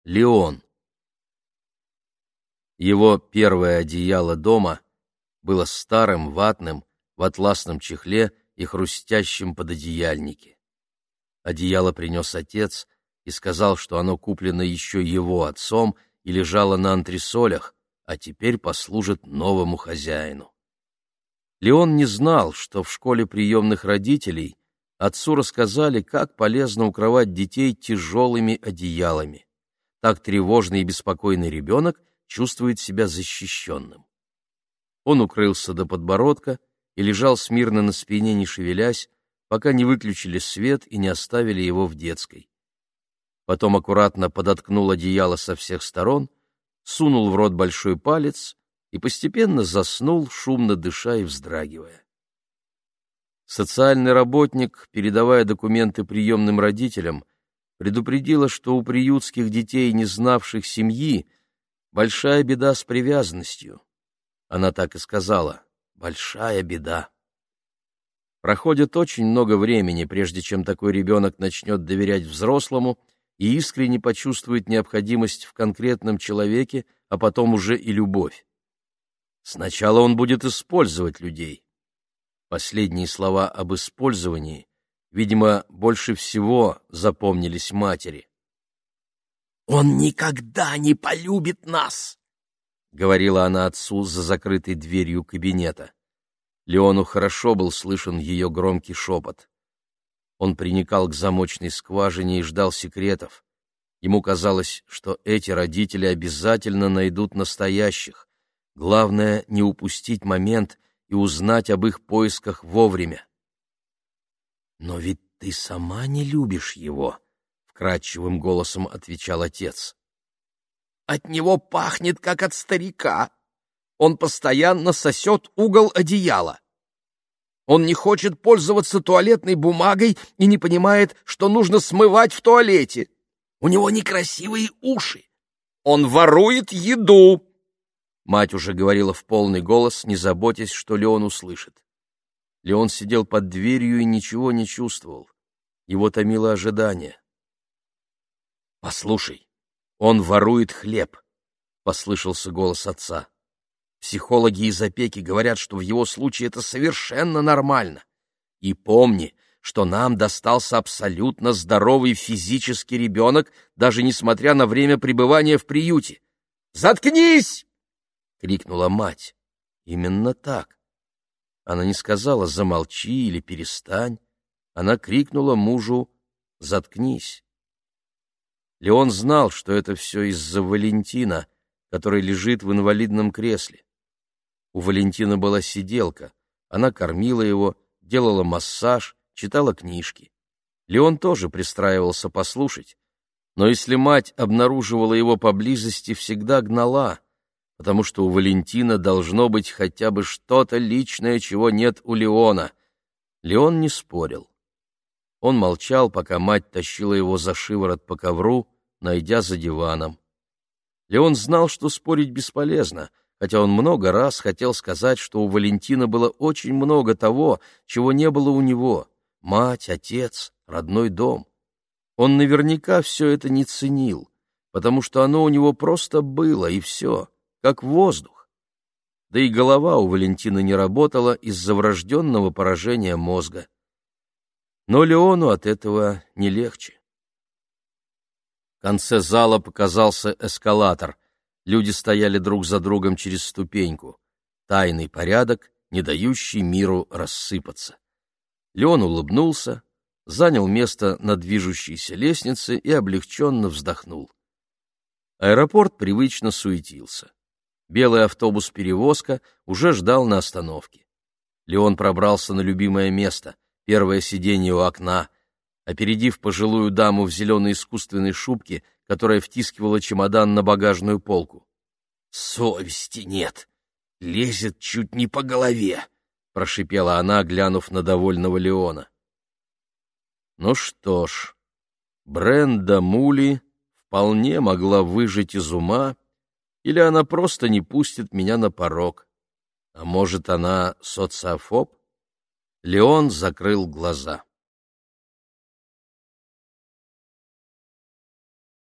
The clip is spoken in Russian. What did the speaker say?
Леон. Его первое одеяло дома было старым, ватным, в атласном чехле и хрустящем пододеяльнике. Одеяло принес отец и сказал, что оно куплено еще его отцом и лежало на антресолях, а теперь послужит новому хозяину. Леон не знал, что в школе приемных родителей отцу рассказали, как полезно укрывать детей тяжелыми одеялами. Так тревожный и беспокойный ребенок чувствует себя защищенным. Он укрылся до подбородка и лежал смирно на спине, не шевелясь, пока не выключили свет и не оставили его в детской. Потом аккуратно подоткнул одеяло со всех сторон, сунул в рот большой палец и постепенно заснул, шумно дыша и вздрагивая. Социальный работник, передавая документы приемным родителям, предупредила, что у приютских детей, не знавших семьи, большая беда с привязанностью. Она так и сказала: «Большая беда». Проходит очень много времени, прежде чем такой ребенок начнет доверять взрослому и искренне почувствует необходимость в конкретном человеке, а потом уже и любовь. Сначала он будет использовать людей. Последние слова об использовании, видимо, больше всего запомнились матери. «Он никогда не полюбит нас!» — говорила она отцу за закрытой дверью кабинета. Леону хорошо был слышен ее громкий шепот. Он приникал к замочной скважине и ждал секретов. Ему казалось, что эти родители обязательно найдут настоящих. Главное — не упустить момент и узнать об их поисках вовремя. «Но ведь ты сама не любишь его», — вкрадчивым голосом отвечал отец. «От него пахнет, как от старика. Он постоянно сосет угол одеяла. Он не хочет пользоваться туалетной бумагой и не понимает, что нужно смывать в туалете. У него некрасивые уши. Он ворует еду». Мать уже говорила в полный голос, не заботясь, что Леон услышит. Леон сидел под дверью и ничего не чувствовал. Его томило ожидание. «Послушай, он ворует хлеб», — послышался голос отца. «Психологи из опеки говорят, что в его случае это совершенно нормально. И помни, что нам достался абсолютно здоровый физический ребенок, даже несмотря на время пребывания в приюте. Заткнись!» — крикнула мать. Именно так. Она не сказала «замолчи» или «перестань». Она крикнула мужу «заткнись». Леон знал, что это все из-за Валентина, который лежит в инвалидном кресле. У Валентина была сиделка. Она кормила его, делала массаж, читала книжки. Леон тоже пристраивался послушать. Но если мать обнаруживала его поблизости, всегда гнала, потому что у Валентина должно быть хотя бы что-то личное, чего нет у Леона. Леон не спорил. Он молчал, пока мать тащила его за шиворот по ковру, найдя за диваном. Леон знал, что спорить бесполезно, хотя он много раз хотел сказать, что у Валентина было очень много того, чего не было у него: мать, отец, родной дом. Он наверняка все это не ценил, потому что оно у него просто было, и все, как воздух. Да и голова у Валентина не работала из-за врожденного поражения мозга. Но Леону от этого не легче. В конце зала показался эскалатор. Люди стояли друг за другом через ступеньку. Тайный порядок, не дающий миру рассыпаться. Леон улыбнулся, занял место на движущейся лестнице и облегченно вздохнул. Аэропорт привычно суетился. Белый автобус-перевозка уже ждал на остановке. Леон пробрался на любимое место, первое сиденье у окна, опередив пожилую даму в зеленой искусственной шубке, которая втискивала чемодан на багажную полку. «Совести нет! Лезет чуть не по голове!» — прошипела она, глянув на довольного Леона. Ну что ж, Бренда Мули вполне могла выжить из ума, или она просто не пустит меня на порог. А может, она социофоб? Леон закрыл глаза.